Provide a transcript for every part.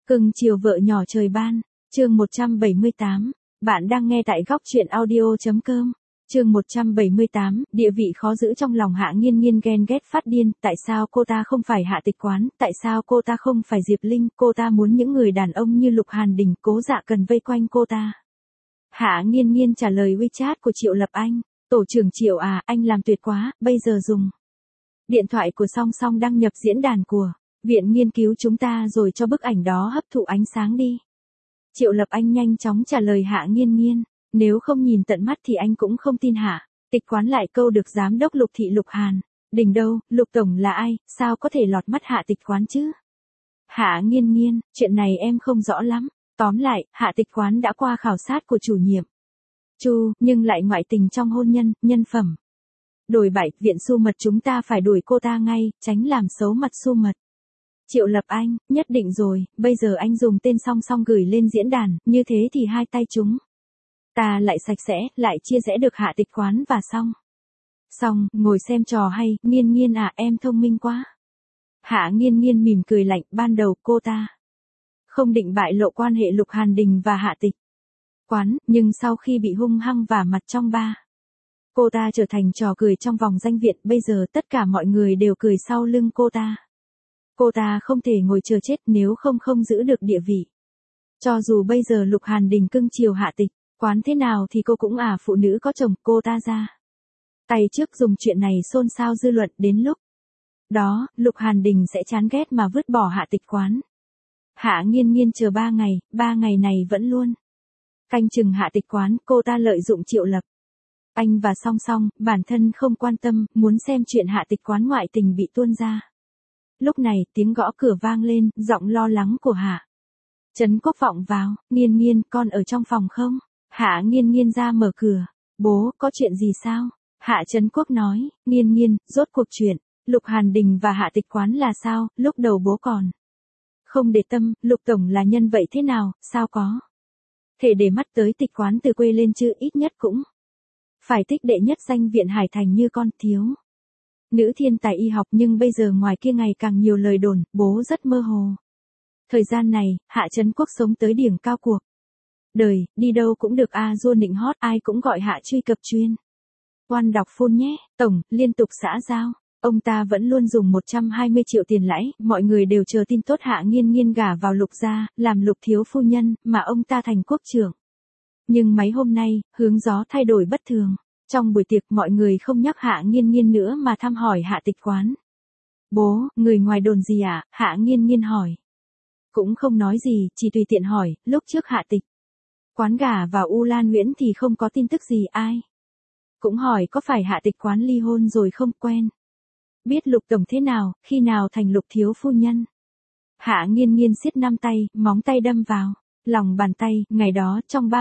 Cưng chiều vợ nhỏ trời ban, chương 178, bạn đang nghe tại góc truyện audio.com. Chương 178, địa vị khó giữ trong lòng Hạ Nghiên Nghiên ghen ghét phát điên, tại sao cô ta không phải Hạ Tịch Quán, tại sao cô ta không phải Diệp Linh, cô ta muốn những người đàn ông như Lục Hàn Đình, Cố Dạ cần vây quanh cô ta. Hạ Nghiên Nghiên trả lời WeChat của Triệu Lập Anh, tổ trưởng Triệu à, anh làm tuyệt quá, bây giờ dùng điện thoại của Song Song đăng nhập diễn đàn của Viện Nghiên cứu chúng ta rồi cho bức ảnh đó hấp thụ ánh sáng đi. Triệu Lập Anh nhanh chóng trả lời Hạ Nghiên Nghiên, nếu không nhìn tận mắt thì anh cũng không tin Hạ Tịch Quán lại câu được giám đốc Lục thị Lục Hàn Đình đâu, Lục tổng là ai, sao có thể lọt mắt Hạ Tịch Quán chứ? Hạ Nghiên Nghiên, chuyện này em không rõ lắm, tóm lại, Hạ Tịch Quán đã qua khảo sát của chủ nhiệm Chu, nhưng lại ngoại tình trong hôn nhân, nhân phẩm đổi bại, viện Su Mật chúng ta phải đuổi cô ta ngay, tránh làm xấu mặt Su Mật. Triệu Lập Anh, nhất định rồi, bây giờ anh dùng tên Song Song gửi lên diễn đàn, như thế thì hai tay chúng ta lại sạch sẽ, lại chia rẽ được Hạ Tịch Quán và Song ngồi xem trò hay, Nghiên Nghiên à, em thông minh quá. Hạ Nghiên Nghiên mỉm cười lạnh, ban đầu cô ta không định bại lộ quan hệ Lục Hàn Đình và Hạ Tịch Quán, nhưng sau khi bị hung hăng vả mặt trong ba, cô ta trở thành trò cười trong vòng danh viện, bây giờ tất cả mọi người đều cười sau lưng cô ta. Cô ta không thể ngồi chờ chết nếu không giữ được địa vị. Cho dù bây giờ Lục Hàn Đình cưng chiều Hạ Tịch Quán thế nào thì cô cũng phụ nữ có chồng, cô ta ra tay trước dùng chuyện này xôn xao dư luận, đến lúc đó, Lục Hàn Đình sẽ chán ghét mà vứt bỏ Hạ Tịch Quán. Hạ Nghiên Nghiên chờ 3 ngày này vẫn luôn canh chừng Hạ Tịch Quán, cô ta lợi dụng Triệu Lập Anh và Song Song, bản thân không quan tâm, muốn xem chuyện Hạ Tịch Quán ngoại tình bị tuôn ra. Lúc này, tiếng gõ cửa vang lên, giọng lo lắng của Hạ Trấn Quốc vọng vào, Nghiên Nghiên, con ở trong phòng không? Hạ Nghiên Nghiên ra mở cửa, bố, có chuyện gì sao? Hạ Trấn Quốc nói, Nghiên Nghiên, rốt cuộc chuyện Lục Hàn Đình và Hạ Tịch Quán là sao, lúc đầu bố còn không để tâm, Lục tổng là nhân vậy thế nào, sao có thể để mắt tới Tịch Quán từ quê lên chứ, ít nhất cũng phải thích đệ nhất danh viện Hải Thành như con, thiếu nữ thiên tài y học, nhưng bây giờ ngoài kia ngày càng nhiều lời đồn, bố rất mơ hồ. Thời gian này, Hạ Trấn Quốc sống tới điểm cao cuộc đời, đi đâu cũng được Dua nịnh hót, ai cũng gọi Hạ truy cập chuyên quan đọc phun nhé, tổng, liên tục xã giao. Ông ta vẫn luôn dùng 120 triệu tiền lãi, mọi người đều chờ tin tốt Hạ Nghiên Nghiên gả vào Lục gia, làm Lục thiếu phu nhân, mà ông ta thành quốc trưởng. Nhưng mấy hôm nay, hướng gió thay đổi bất thường. Trong buổi tiệc mọi người không nhắc Hạ Nghiên Nghiên nữa mà thăm hỏi Hạ Tịch Quán. Bố, người ngoài đồn gì ạ? Hạ Nghiên Nghiên hỏi. Cũng không nói gì, chỉ tùy tiện hỏi, lúc trước Hạ Tịch Quán gả vào U Lan Nguyễn thì không có tin tức gì, ai cũng hỏi có phải Hạ Tịch Quán ly hôn rồi không, quen biết Lục tổng thế nào, khi nào thành Lục thiếu phu nhân. Hạ Nghiên Nghiên siết 5 tay, móng tay đâm vào lòng bàn tay, ngày đó trong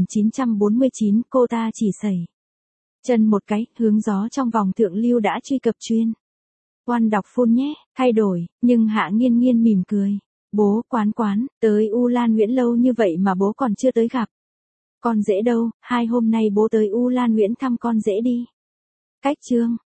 1949 cô ta chỉ sẩy chân một cái, hướng gió trong vòng thượng lưu đã truy cập chuyên quan đọc phun nhé, thay đổi, nhưng Hạ Nghiên Nghiên mỉm cười. Bố, Quán, tới U Lan Nguyễn lâu như vậy mà bố còn chưa tới gặp con rể đâu, 2 hôm nay bố tới U Lan Nguyễn thăm con rể đi. Cách chương